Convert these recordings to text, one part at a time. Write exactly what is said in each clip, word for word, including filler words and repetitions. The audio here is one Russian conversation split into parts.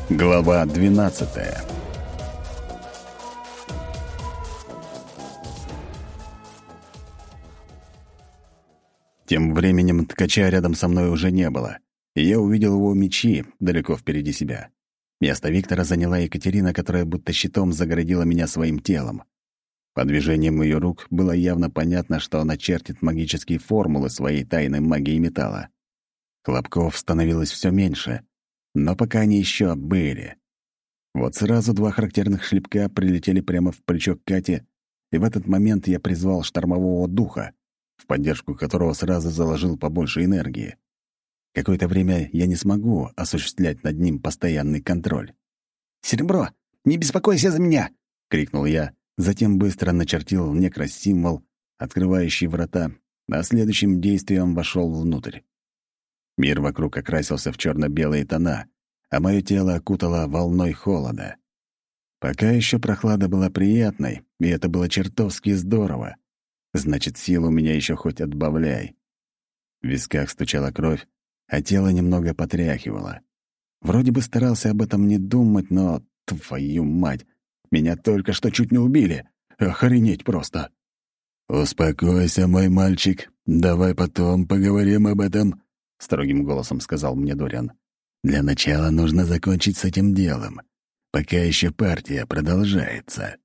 Глава двенадцатая. Тем временем ткача рядом со мной уже не было, и я увидел его мечи далеко впереди себя. Место Виктора заняла Екатерина, которая будто щитом загородила меня своим телом. По движениям ее рук было явно понятно, что она чертит магические формулы своей тайной магии металла. Хлопков становилось все меньше, но пока они еще были. Вот сразу два характерных шлепка прилетели прямо в плечо Кати, и в этот момент я призвал штормового духа, в поддержку которого сразу заложил побольше энергии. Какое-то время я не смогу осуществлять над ним постоянный контроль. «Серебро, не беспокойся за меня!» — крикнул я, затем быстро начертил некросимвол, открывающий врата, а следующим действием вошел внутрь. Мир вокруг окрасился в черно-белые тона, а мое тело окутало волной холода. Пока еще прохлада была приятной, и это было чертовски здорово. Значит, сил у меня еще хоть отбавляй. В висках стучала кровь, а тело немного потряхивало. Вроде бы старался об этом не думать, но, твою мать, меня только что чуть не убили. Охренеть просто. «Успокойся, мой мальчик, давай потом поговорим об этом», — строгим голосом сказал мне Дориан. «Для начала нужно закончить с этим делом, пока еще партия продолжается».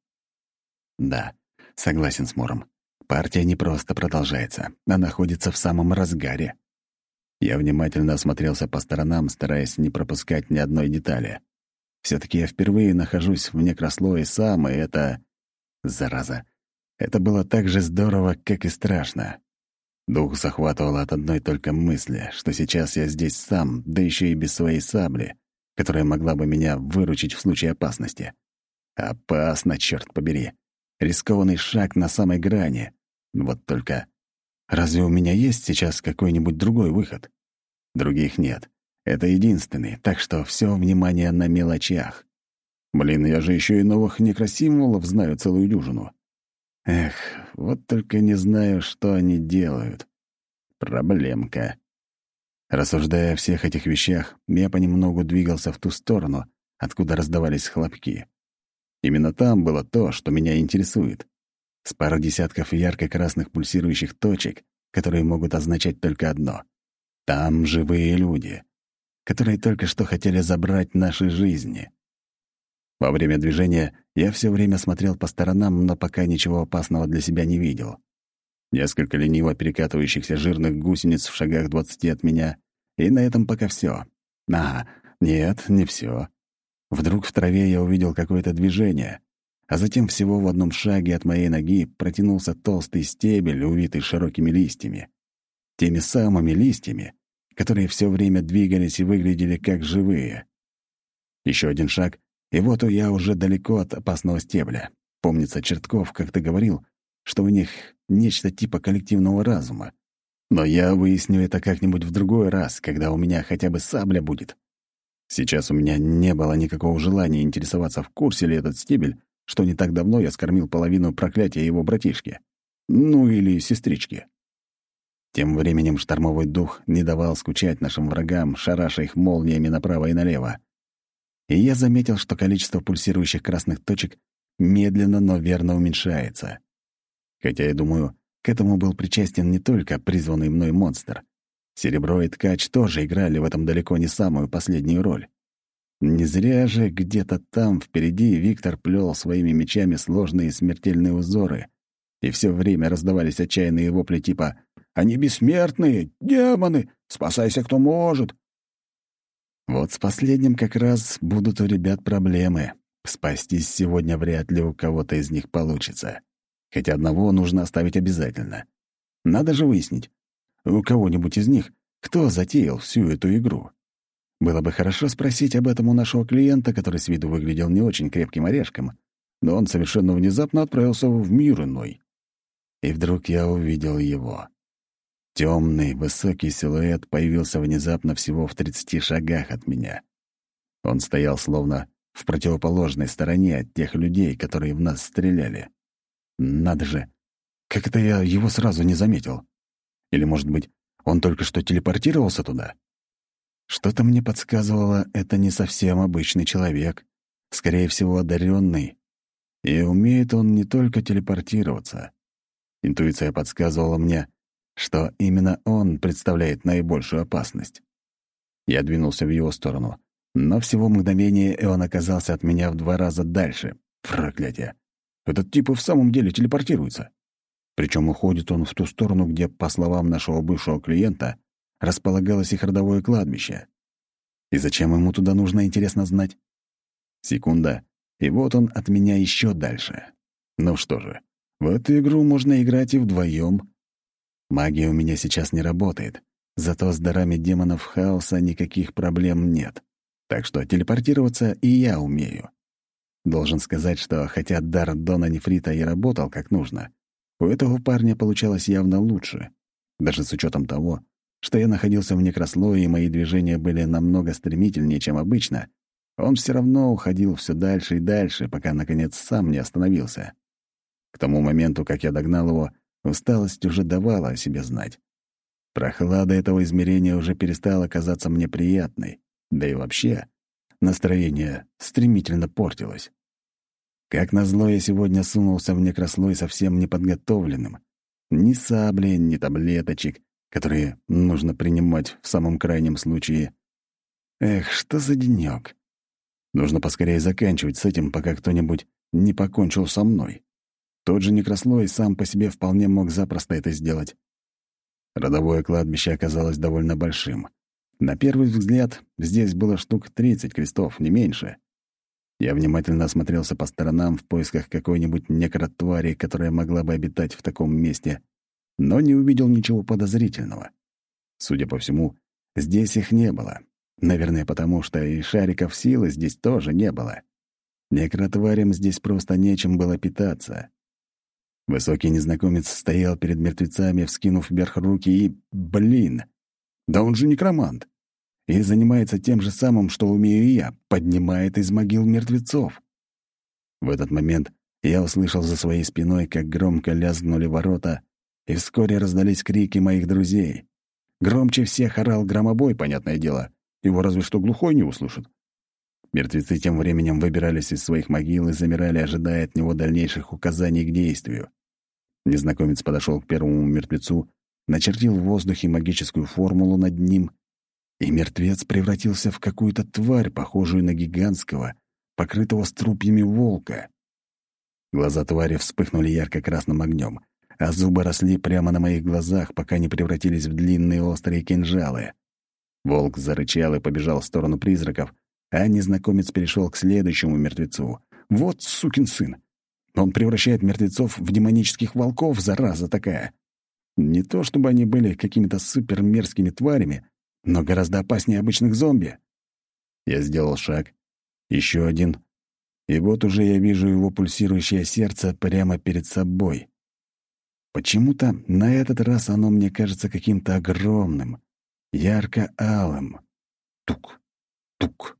Да, согласен с Муром. Партия не просто продолжается, а находится в самом разгаре. Я внимательно осмотрелся по сторонам, стараясь не пропускать ни одной детали. Все-таки я впервые нахожусь в некрослое сам, и это... Зараза. Это было так же здорово, как и страшно. Дух захватывал от одной только мысли, что сейчас я здесь сам, да еще и без своей сабли, которая могла бы меня выручить в случае опасности. Опасно, черт побери. Рискованный шаг на самой грани. Вот только... Разве у меня есть сейчас какой-нибудь другой выход? Других нет. Это единственный, так что все внимание на мелочах. Блин, я же еще и новых некросимволов знаю целую дюжину. Эх, вот только не знаю, что они делают. Проблемка. Рассуждая о всех этих вещах, я понемногу двигался в ту сторону, откуда раздавались хлопки. Именно там было то, что меня интересует. С пары десятков ярко-красных пульсирующих точек, которые могут означать только одно. Там живые люди, которые только что хотели забрать наши жизни. Во время движения я все время смотрел по сторонам, но пока ничего опасного для себя не видел. Несколько лениво перекатывающихся жирных гусениц в шагах двадцати от меня, и на этом пока все. А, нет, не все. Вдруг в траве я увидел какое-то движение, а затем всего в одном шаге от моей ноги протянулся толстый стебель, увитый широкими листьями. Теми самыми листьями, которые все время двигались и выглядели как живые. Еще один шаг, и вот я уже далеко от опасного стебля. Помнится, Чертков как-то говорил, что у них нечто типа коллективного разума. Но я выясню это как-нибудь в другой раз, когда у меня хотя бы сабля будет. Сейчас у меня не было никакого желания интересоваться, в курсе ли этот стебель, что не так давно я скормил половину проклятия его братишке. Ну или сестричке. Тем временем штормовой дух не давал скучать нашим врагам, шараша их молниями направо и налево. И я заметил, что количество пульсирующих красных точек медленно, но верно уменьшается. Хотя, я думаю, к этому был причастен не только призванный мной монстр. Серебро и ткач тоже играли в этом далеко не самую последнюю роль. Не зря же где-то там впереди Виктор плел своими мечами сложные смертельные узоры, и все время раздавались отчаянные вопли типа «Они бессмертные! Демоны! Спасайся, кто может!» Вот с последним как раз будут у ребят проблемы. Спастись сегодня вряд ли у кого-то из них получится. Хотя одного нужно оставить обязательно. Надо же выяснить, у кого-нибудь из них, кто затеял всю эту игру. Было бы хорошо спросить об этом у нашего клиента, который с виду выглядел не очень крепким орешком, но он совершенно внезапно отправился в мир иной. И вдруг я увидел его. Темный, высокий силуэт появился внезапно всего в тридцати шагах от меня. Он стоял словно в противоположной стороне от тех людей, которые в нас стреляли. Надо же, как это я его сразу не заметил? Или, может быть, он только что телепортировался туда? Что-то мне подсказывало, это не совсем обычный человек, скорее всего, одаренный. И умеет он не только телепортироваться. Интуиция подсказывала мне, что именно он представляет наибольшую опасность. Я двинулся в его сторону, но всего мгновение, и он оказался от меня в два раза дальше. Проклятие! Этот тип и в самом деле телепортируется. Причем уходит он в ту сторону, где, по словам нашего бывшего клиента, располагалось их родовое кладбище. И зачем ему туда нужно, интересно знать? Секунда, и вот он от меня еще дальше. Ну что же, в эту игру можно играть и вдвоем. Магия у меня сейчас не работает, зато с дарами демонов хаоса никаких проблем нет. Так что телепортироваться и я умею. Должен сказать, что хотя дар Дона Нефрита и работал как нужно, у этого парня получалось явно лучше, даже с учетом того, что я находился в некрослое и мои движения были намного стремительнее, чем обычно. Он все равно уходил все дальше и дальше, пока, наконец, сам не остановился. К тому моменту, как я догнал его, усталость уже давала о себе знать. Прохлада этого измерения уже перестала казаться мне приятной, да и вообще настроение стремительно портилось. Как назло, я сегодня сунулся в некрослой совсем неподготовленным. Ни сабли, ни таблеточек, которые нужно принимать в самом крайнем случае. Эх, что за денёк. Нужно поскорее заканчивать с этим, пока кто-нибудь не покончил со мной. Тот же некрослой сам по себе вполне мог запросто это сделать. Родовое кладбище оказалось довольно большим. На первый взгляд здесь было штук тридцать крестов, не меньше. Я внимательно осмотрелся по сторонам в поисках какой-нибудь некротвари, которая могла бы обитать в таком месте, но не увидел ничего подозрительного. Судя по всему, здесь их не было. Наверное, потому что и шариков силы здесь тоже не было. Некротварям здесь просто нечем было питаться. Высокий незнакомец стоял перед мертвецами, вскинув вверх руки, и... Блин! Да он же некромант! И занимается тем же самым, что умею и я, поднимает из могил мертвецов. В этот момент я услышал за своей спиной, как громко лязгнули ворота, и вскоре раздались крики моих друзей. Громче всех орал громобой, понятное дело. Его разве что глухой не услышит. Мертвецы тем временем выбирались из своих могил и замирали, ожидая от него дальнейших указаний к действию. Незнакомец подошел к первому мертвецу, начертил в воздухе магическую формулу над ним, и мертвец превратился в какую-то тварь, похожую на гигантского, покрытого струпьями волка. Глаза твари вспыхнули ярко-красным огнем, а зубы росли прямо на моих глазах, пока не превратились в длинные острые кинжалы. Волк зарычал и побежал в сторону призраков, а незнакомец перешел к следующему мертвецу. Вот сукин сын! Он превращает мертвецов в демонических волков, зараза такая. Не то чтобы они были какими-то супермерзкими тварями, но гораздо опаснее обычных зомби. Я сделал шаг, еще один, и вот уже я вижу его пульсирующее сердце прямо перед собой. Почему-то на этот раз оно мне кажется каким-то огромным, ярко-алым. Тук, тук.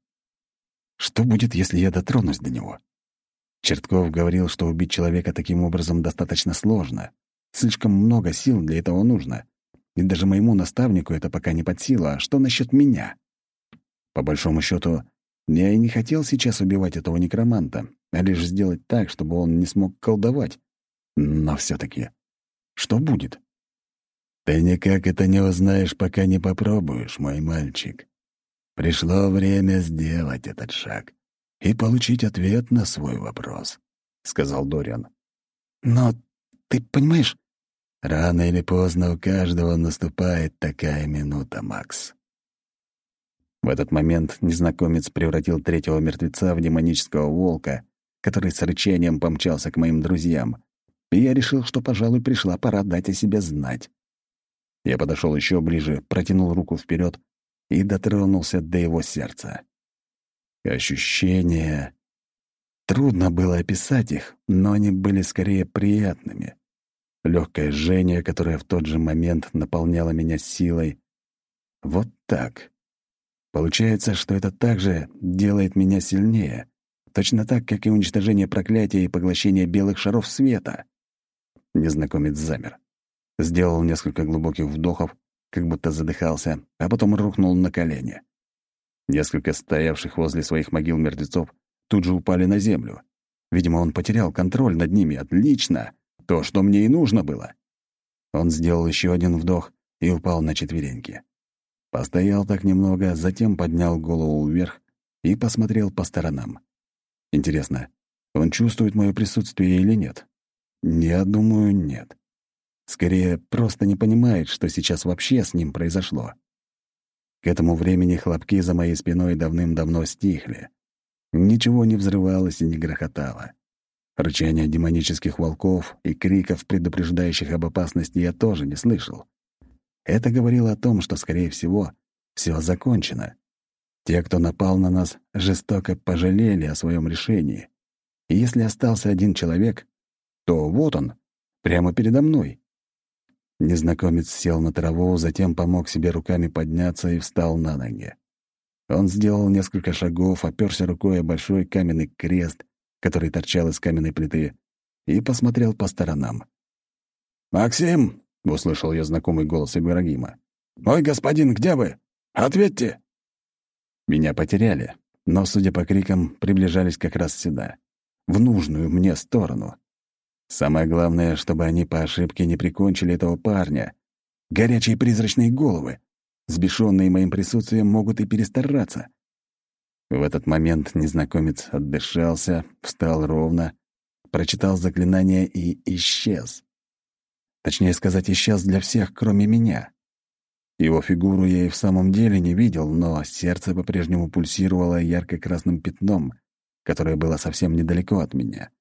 Что будет, если я дотронусь до него? Чертков говорил, что убить человека таким образом достаточно сложно. Слишком много сил для этого нужно. И даже моему наставнику это пока не под силу. А что насчет меня? По большому счету, я и не хотел сейчас убивать этого некроманта, а лишь сделать так, чтобы он не смог колдовать. Но все-таки, что будет? Ты никак это не узнаешь, пока не попробуешь, мой мальчик. Пришло время сделать этот шаг и получить ответ на свой вопрос, — сказал Дориан. Но ты понимаешь... Рано или поздно у каждого наступает такая минута, Макс. В этот момент незнакомец превратил третьего мертвеца в демонического волка, который с рычанием помчался к моим друзьям, и я решил, что, пожалуй, пришла пора дать о себе знать. Я подошел еще ближе, протянул руку вперед и дотронулся до его сердца. Ощущения... Трудно было описать их, но они были скорее приятными. Легкое жжение, которое в тот же момент наполняло меня силой. Вот так. Получается, что это также делает меня сильнее. Точно так, как и уничтожение проклятия и поглощение белых шаров света. Незнакомец замер. Сделал несколько глубоких вдохов, как будто задыхался, а потом рухнул на колени. Несколько стоявших возле своих могил мертвецов тут же упали на землю. Видимо, он потерял контроль над ними. Отлично! То, что мне и нужно было. Он сделал еще один вдох и упал на четвереньки. Постоял так немного, затем поднял голову вверх и посмотрел по сторонам. Интересно, он чувствует мое присутствие или нет? Я думаю, нет. Скорее, просто не понимает, что сейчас вообще с ним произошло. К этому времени хлопки за моей спиной давным-давно стихли. Ничего не взрывалось и не грохотало. Рычания демонических волков и криков, предупреждающих об опасности, я тоже не слышал. Это говорило о том, что, скорее всего, все закончено. Те, кто напал на нас, жестоко пожалели о своем решении. И если остался один человек, то вот он, прямо передо мной. Незнакомец сел на траву, затем помог себе руками подняться и встал на ноги. Он сделал несколько шагов, оперся рукой о большой каменный крест, который торчал из каменной плиты, и посмотрел по сторонам. «Максим!» — услышал я знакомый голос Ибрагима. «Мой господин, где вы? Ответьте!» Меня потеряли, но, судя по крикам, приближались как раз сюда, в нужную мне сторону. Самое главное, чтобы они по ошибке не прикончили этого парня. Горячие призрачные головы, сбешенные моим присутствием, могут и перестараться. В этот момент незнакомец отдышался, встал ровно, прочитал заклинание и исчез. Точнее сказать, исчез для всех, кроме меня. Его фигуру я и в самом деле не видел, но сердце по-прежнему пульсировало ярко-красным пятном, которое было совсем недалеко от меня.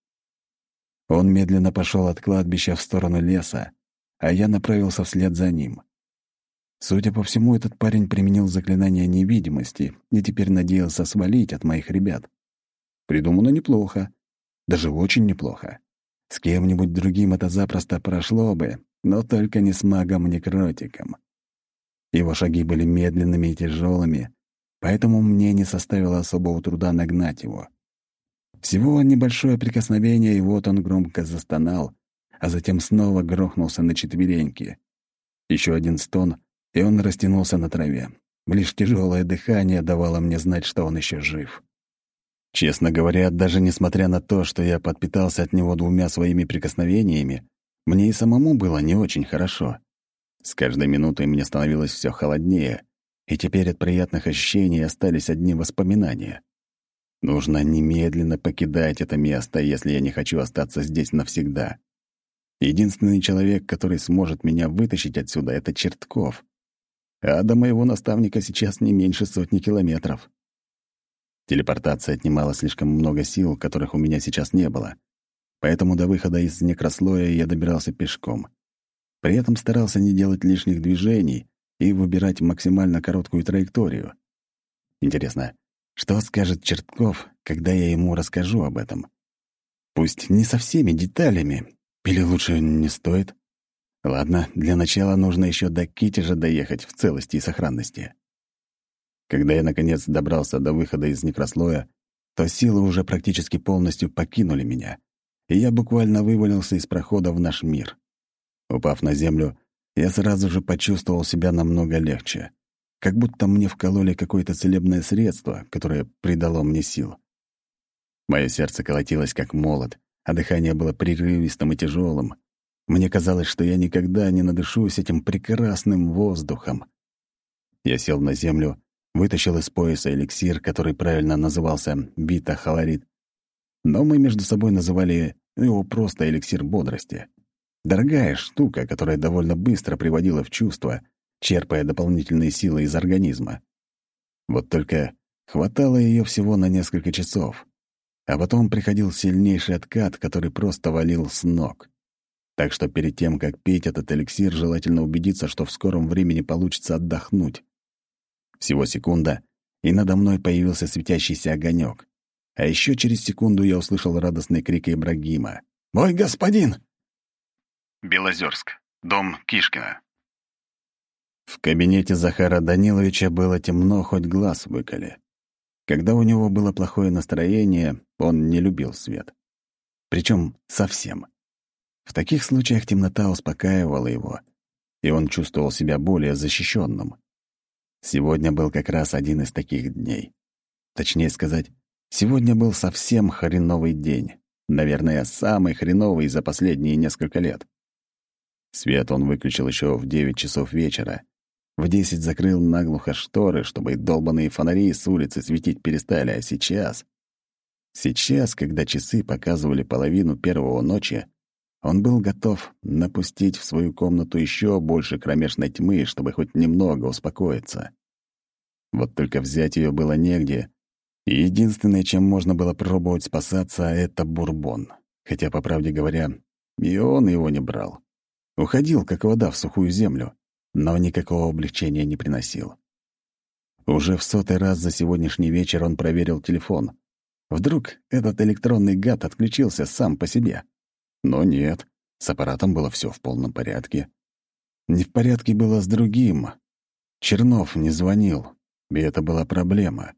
Он медленно пошел от кладбища в сторону леса, а я направился вслед за ним. Судя по всему, этот парень применил заклинание невидимости и теперь надеялся свалить от моих ребят. Придумано неплохо, даже очень неплохо. С кем-нибудь другим это запросто прошло бы, но только не с магом-некротиком. Его шаги были медленными и тяжелыми, поэтому мне не составило особого труда нагнать его. Всего небольшое прикосновение, и вот он громко застонал, а затем снова грохнулся на четвереньки. Еще один стон, и он растянулся на траве. Лишь тяжелое дыхание давало мне знать, что он еще жив. Честно говоря, даже несмотря на то, что я подпитался от него двумя своими прикосновениями, мне и самому было не очень хорошо. С каждой минутой мне становилось все холоднее, и теперь от приятных ощущений остались одни воспоминания. Нужно немедленно покидать это место, если я не хочу остаться здесь навсегда. Единственный человек, который сможет меня вытащить отсюда, — это Чертков. А до моего наставника сейчас не меньше сотни километров. Телепортация отнимала слишком много сил, которых у меня сейчас не было. Поэтому до выхода из некрослоя я добирался пешком. При этом старался не делать лишних движений и выбирать максимально короткую траекторию. Интересно, что скажет Чертков, когда я ему расскажу об этом? Пусть не со всеми деталями, или лучше не стоит? Ладно, для начала нужно еще до Китежа доехать в целости и сохранности. Когда я, наконец, добрался до выхода из некрослоя, то силы уже практически полностью покинули меня, и я буквально вывалился из прохода в наш мир. Упав на землю, я сразу же почувствовал себя намного легче, как будто мне вкололи какое-то целебное средство, которое придало мне сил. Мое сердце колотилось как молот, а дыхание было прерывистым и тяжелым. Мне казалось, что я никогда не надышусь этим прекрасным воздухом. Я сел на землю, вытащил из пояса эликсир, который правильно назывался бита-халорид, но мы между собой называли его просто эликсир бодрости. Дорогая штука, которая довольно быстро приводила в чувство, черпая дополнительные силы из организма. Вот только хватало ее всего на несколько часов, а потом приходил сильнейший откат, который просто валил с ног. Так что перед тем, как пить этот эликсир, желательно убедиться, что в скором времени получится отдохнуть. Всего секунда, и надо мной появился светящийся огонек. А еще через секунду я услышал радостный крик Ибрагима. «Мой господин!» Белозерск. Дом Кишкина. В кабинете Захара Даниловича было темно, хоть глаз выколи. Когда у него было плохое настроение, он не любил свет. Причем совсем. В таких случаях темнота успокаивала его, и он чувствовал себя более защищенным. Сегодня был как раз один из таких дней. Точнее сказать, сегодня был совсем хреновый день. Наверное, самый хреновый за последние несколько лет. Свет он выключил еще в девять часов вечера. В десять закрыл наглухо шторы, чтобы долбаные фонари с улицы светить перестали, а сейчас... Сейчас, когда часы показывали половину первого ночи, он был готов напустить в свою комнату еще больше кромешной тьмы, чтобы хоть немного успокоиться. Вот только взять ее было негде, и единственное, чем можно было пробовать спасаться, — это бурбон. Хотя, по правде говоря, и он его не брал. Уходил, как вода в сухую землю, но никакого облегчения не приносил. Уже в сотый раз за сегодняшний вечер он проверил телефон. Вдруг этот электронный гад отключился сам по себе. Но нет, с аппаратом было все в полном порядке. Не в порядке было с другим. Чернов не звонил, и это была проблема.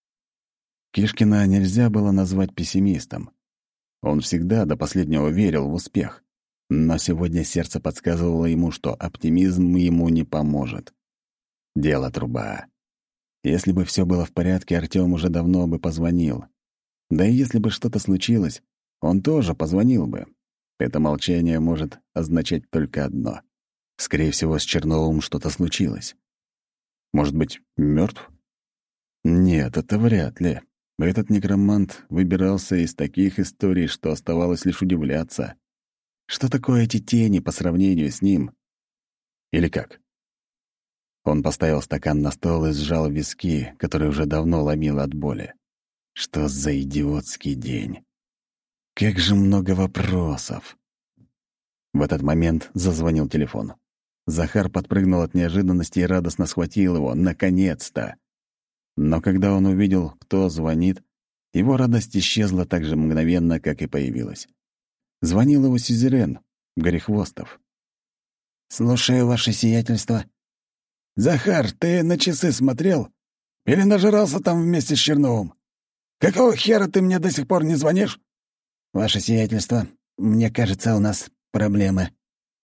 Кишкина нельзя было назвать пессимистом. Он всегда до последнего верил в успех. Но сегодня сердце подсказывало ему, что оптимизм ему не поможет. Дело труба. Если бы все было в порядке, Артём уже давно бы позвонил. Да и если бы что-то случилось, он тоже позвонил бы. Это молчание может означать только одно. Скорее всего, с Черновым что-то случилось. Может быть, мертв? Нет, это вряд ли. Этот некромант выбирался из таких историй, что оставалось лишь удивляться. Что такое эти тени по сравнению с ним? Или как? Он поставил стакан на стол и сжал виски, которые уже давно ломило от боли. Что за идиотский день? Как же много вопросов. В этот момент зазвонил телефон. Захар подпрыгнул от неожиданности и радостно схватил его. Наконец-то! Но когда он увидел, кто звонит, его радость исчезла так же мгновенно, как и появилась. Звонил его сюзерен, Горехвостов. «Слушаю, ваше сиятельство». «Захар, ты на часы смотрел? Или нажрался там вместе с Черновым? Какого хера ты мне до сих пор не звонишь?» «Ваше сиятельство, мне кажется, у нас проблемы».